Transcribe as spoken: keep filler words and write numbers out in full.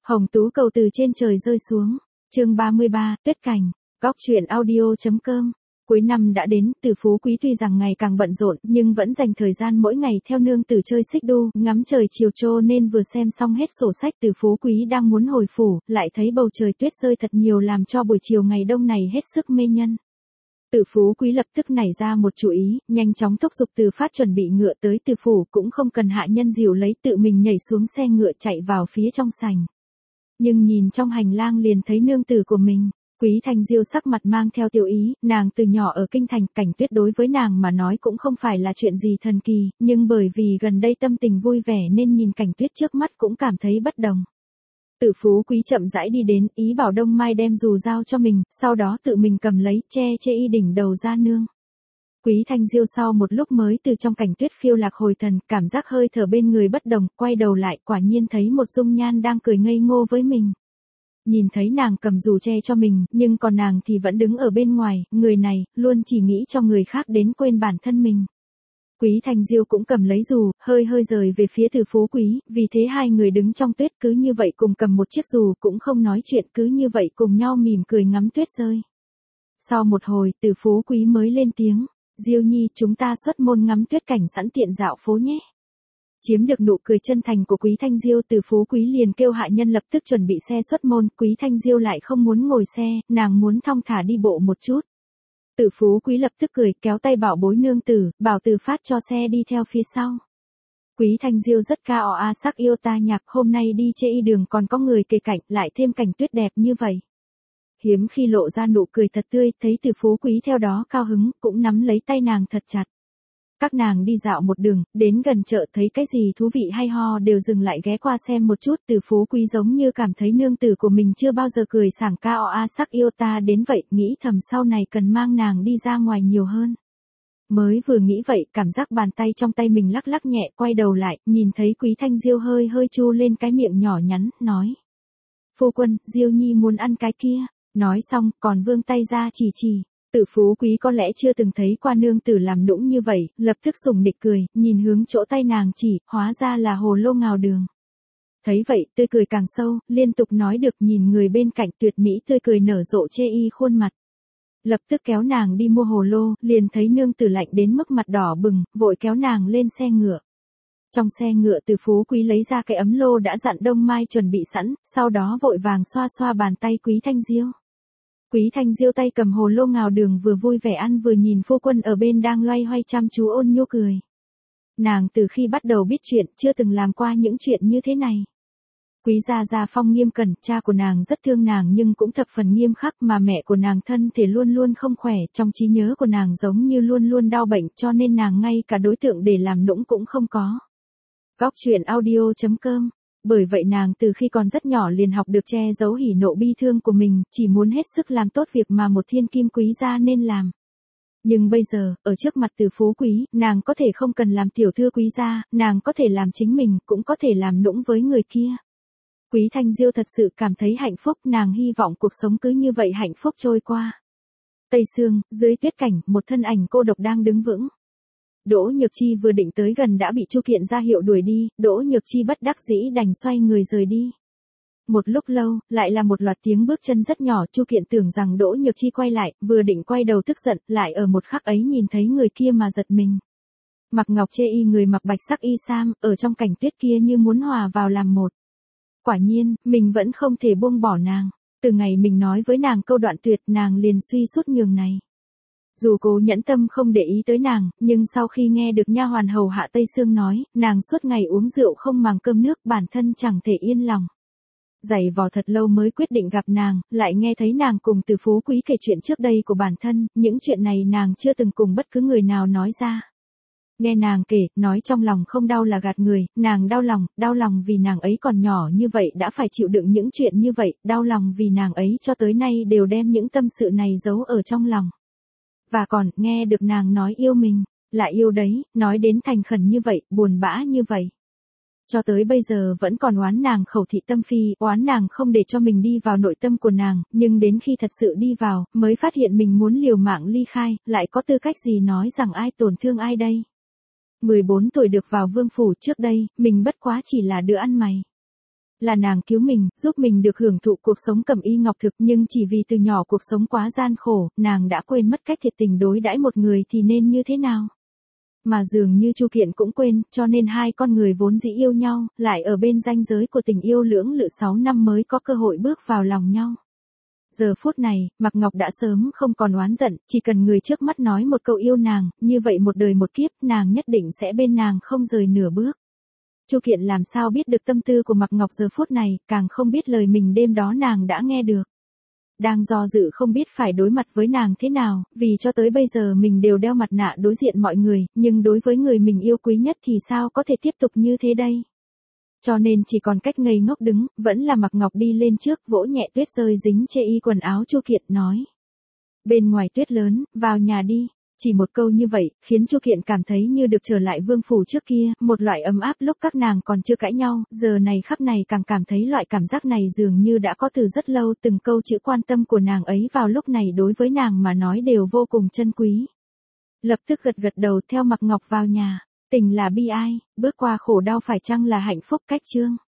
Hồng Tú Cầu từ trên trời rơi xuống. Chương ba mươi ba, Tuyết Cảnh. Góc truyện audio.com. Cuối năm đã đến, Từ Phú Quý tuy rằng ngày càng bận rộn, nhưng vẫn dành thời gian mỗi ngày theo nương tử chơi xích đu, ngắm trời chiều trô nên vừa xem xong hết sổ sách Từ Phú Quý đang muốn hồi phủ, lại thấy bầu trời tuyết rơi thật nhiều làm cho buổi chiều ngày đông này hết sức mê nhân. Từ Phú Quý lập tức nảy ra một chủ ý, nhanh chóng thúc giục Từ Phát chuẩn bị ngựa tới Từ phủ, cũng không cần hạ nhân dìu lấy, tự mình nhảy xuống xe ngựa chạy vào phía trong sảnh. Nhưng nhìn trong hành lang liền thấy nương tử của mình. Quý Thanh Diêu sắc mặt mang theo tiểu ý, nàng từ nhỏ ở kinh thành, cảnh tuyết đối với nàng mà nói cũng không phải là chuyện gì thần kỳ, nhưng bởi vì gần đây tâm tình vui vẻ nên nhìn cảnh tuyết trước mắt cũng cảm thấy bất đồng. Từ Phú Quý chậm rãi đi đến, ý bảo Đông Mai đem dù giao cho mình, sau đó tự mình cầm lấy, che che y đỉnh đầu ra nương. Quý Thanh Diêu sau một lúc mới từ trong cảnh tuyết phiêu lạc hồi thần, cảm giác hơi thở bên người bất đồng, quay đầu lại, quả nhiên thấy một dung nhan đang cười ngây ngô với mình. Nhìn thấy nàng cầm dù che cho mình, nhưng còn nàng thì vẫn đứng ở bên ngoài, người này, luôn chỉ nghĩ cho người khác đến quên bản thân mình. Quý Thanh Diêu cũng cầm lấy dù, hơi hơi rời về phía Từ Phú Quý, vì thế hai người đứng trong tuyết cứ như vậy cùng cầm một chiếc dù, cũng không nói chuyện, cứ như vậy cùng nhau mỉm cười ngắm tuyết rơi. Sau một hồi, Từ Phú Quý mới lên tiếng, Diêu nhi, chúng ta xuất môn ngắm tuyết cảnh sẵn tiện dạo phố nhé. Chiếm được nụ cười chân thành của Quý Thanh Diêu, Từ Phú Quý liền kêu hạ nhân lập tức chuẩn bị xe xuất môn, Quý Thanh Diêu lại không muốn ngồi xe, nàng muốn thong thả đi bộ một chút. Từ Phú Quý lập tức cười, kéo tay bảo bối nương tử, bảo Từ Phát cho xe đi theo phía sau. Quý Thanh Diêu rất ca o a sắc yêu ta nhạc, hôm nay đi chê y đường còn có người kề cạnh, lại thêm cảnh tuyết đẹp như vậy. Hiếm khi lộ ra nụ cười thật tươi, thấy Từ Phú Quý theo đó cao hứng, cũng nắm lấy tay nàng thật chặt. Các nàng đi dạo một đường, đến gần chợ thấy cái gì thú vị hay ho đều dừng lại ghé qua xem một chút. Từ Phú Quý giống như cảm thấy nương tử của mình chưa bao giờ cười sảng ca o a sắc yêu ta đến vậy, nghĩ thầm sau này cần mang nàng đi ra ngoài nhiều hơn. Mới vừa nghĩ vậy, cảm giác bàn tay trong tay mình lắc lắc nhẹ, quay đầu lại, nhìn thấy Quý Thanh Diêu hơi hơi chu lên cái miệng nhỏ nhắn, nói. Phu quân, Diêu nhi muốn ăn cái kia. Nói xong, còn vươn tay ra chỉ chỉ. Từ Phú Quý có lẽ chưa từng thấy qua nương tử làm nũng như vậy, lập tức sủng nịch cười, nhìn hướng chỗ tay nàng chỉ, hóa ra là hồ lô ngào đường. Thấy vậy, tươi cười càng sâu, liên tục nói được, nhìn người bên cạnh tuyệt mỹ tươi cười nở rộ chê y khuôn mặt. Lập tức kéo nàng đi mua hồ lô, liền thấy nương tử lạnh đến mức mặt đỏ bừng, vội kéo nàng lên xe ngựa. Trong xe ngựa Từ Phú Quý lấy ra cái ấm lô đã dặn Đông Mai chuẩn bị sẵn, sau đó vội vàng xoa xoa bàn tay Quý Thanh Diêu. Quý Thanh Diêu tay cầm hồ lô ngào đường vừa vui vẻ ăn vừa nhìn phu quân ở bên đang loay hoay chăm chú ôn nhu cười. Nàng từ khi bắt đầu biết chuyện chưa từng làm qua những chuyện như thế này. Quý gia gia Phong nghiêm cẩn, cha của nàng rất thương nàng nhưng cũng thập phần nghiêm khắc, mà mẹ của nàng thân thể luôn luôn không khỏe, trong trí nhớ của nàng giống như luôn luôn đau bệnh, cho nên nàng ngay cả đối tượng để làm nũng cũng không có. Góc truyện audio.com. Bởi vậy nàng từ khi còn rất nhỏ liền học được che giấu hỉ nộ bi thương của mình, chỉ muốn hết sức làm tốt việc mà một thiên kim quý gia nên làm. Nhưng bây giờ, ở trước mặt Từ Phú Quý, nàng có thể không cần làm tiểu thư quý gia, nàng có thể làm chính mình, cũng có thể làm nũng với người kia. Quý Thanh Diêu thật sự cảm thấy hạnh phúc, nàng hy vọng cuộc sống cứ như vậy hạnh phúc trôi qua. Tây Sương, dưới tuyết cảnh, một thân ảnh cô độc đang đứng vững. Đỗ Nhược Chi vừa định tới gần đã bị Chu Kiện ra hiệu đuổi đi, Đỗ Nhược Chi bất đắc dĩ đành xoay người rời đi. Một lúc lâu, lại là một loạt tiếng bước chân rất nhỏ, Chu Kiện tưởng rằng Đỗ Nhược Chi quay lại, vừa định quay đầu tức giận, lại ở một khắc ấy nhìn thấy người kia mà giật mình. Mặc ngọc chê y, người mặc bạch sắc y sam, ở trong cảnh tuyết kia như muốn hòa vào làm một. Quả nhiên, mình vẫn không thể buông bỏ nàng. Từ ngày mình nói với nàng câu đoạn tuyệt, nàng liền suy sút nhường này. Dù cố nhẫn tâm không để ý tới nàng, nhưng sau khi nghe được nha hoàn hầu hạ Tây Sương nói, nàng suốt ngày uống rượu không màng cơm nước, bản thân chẳng thể yên lòng. Giày vò thật lâu mới quyết định gặp nàng, lại nghe thấy nàng cùng Từ Phú Quý kể chuyện trước đây của bản thân, những chuyện này nàng chưa từng cùng bất cứ người nào nói ra. Nghe nàng kể, nói trong lòng không đau là gạt người, nàng đau lòng, đau lòng vì nàng ấy còn nhỏ như vậy đã phải chịu đựng những chuyện như vậy, đau lòng vì nàng ấy cho tới nay đều đem những tâm sự này giấu ở trong lòng. Và còn, nghe được nàng nói yêu mình, lại yêu đấy, nói đến thành khẩn như vậy, buồn bã như vậy. Cho tới bây giờ vẫn còn oán nàng khẩu thị tâm phi, oán nàng không để cho mình đi vào nội tâm của nàng, nhưng đến khi thật sự đi vào, mới phát hiện mình muốn liều mạng ly khai, lại có tư cách gì nói rằng ai tổn thương ai đây. mười bốn tuổi được vào vương phủ, trước đây, mình bất quá chỉ là đứa ăn mày. Là nàng cứu mình, giúp mình được hưởng thụ cuộc sống cẩm y ngọc thực, nhưng chỉ vì từ nhỏ cuộc sống quá gian khổ, nàng đã quên mất cách thiệt tình đối đãi một người thì nên như thế nào. Mà dường như Chu Kiện cũng quên, cho nên hai con người vốn dĩ yêu nhau, lại ở bên ranh giới của tình yêu lưỡng lự sáu năm mới có cơ hội bước vào lòng nhau. Giờ phút này, Mạc Ngọc đã sớm không còn oán giận, chỉ cần người trước mắt nói một câu yêu nàng, như vậy một đời một kiếp, nàng nhất định sẽ bên nàng không rời nửa bước. Chu Kiện làm sao biết được tâm tư của Mạc Ngọc giờ phút này, càng không biết lời mình đêm đó nàng đã nghe được. Đang do dự không biết phải đối mặt với nàng thế nào, vì cho tới bây giờ mình đều đeo mặt nạ đối diện mọi người, nhưng đối với người mình yêu quý nhất thì sao có thể tiếp tục như thế đây. Cho nên chỉ còn cách ngây ngốc đứng, vẫn là Mạc Ngọc đi lên trước, vỗ nhẹ tuyết rơi dính chê y quần áo Chu Kiện, nói. Bên ngoài tuyết lớn, vào nhà đi. Chỉ một câu như vậy, khiến Chu Kiện cảm thấy như được trở lại vương phủ trước kia, một loại ấm áp lúc các nàng còn chưa cãi nhau, giờ này khắc này càng cảm thấy loại cảm giác này dường như đã có từ rất lâu, từng câu chữ quan tâm của nàng ấy vào lúc này đối với nàng mà nói đều vô cùng chân quý. Lập tức gật gật đầu theo Mạc Ngọc vào nhà, tình là bi ai, bước qua khổ đau phải chăng là hạnh phúc cách chương.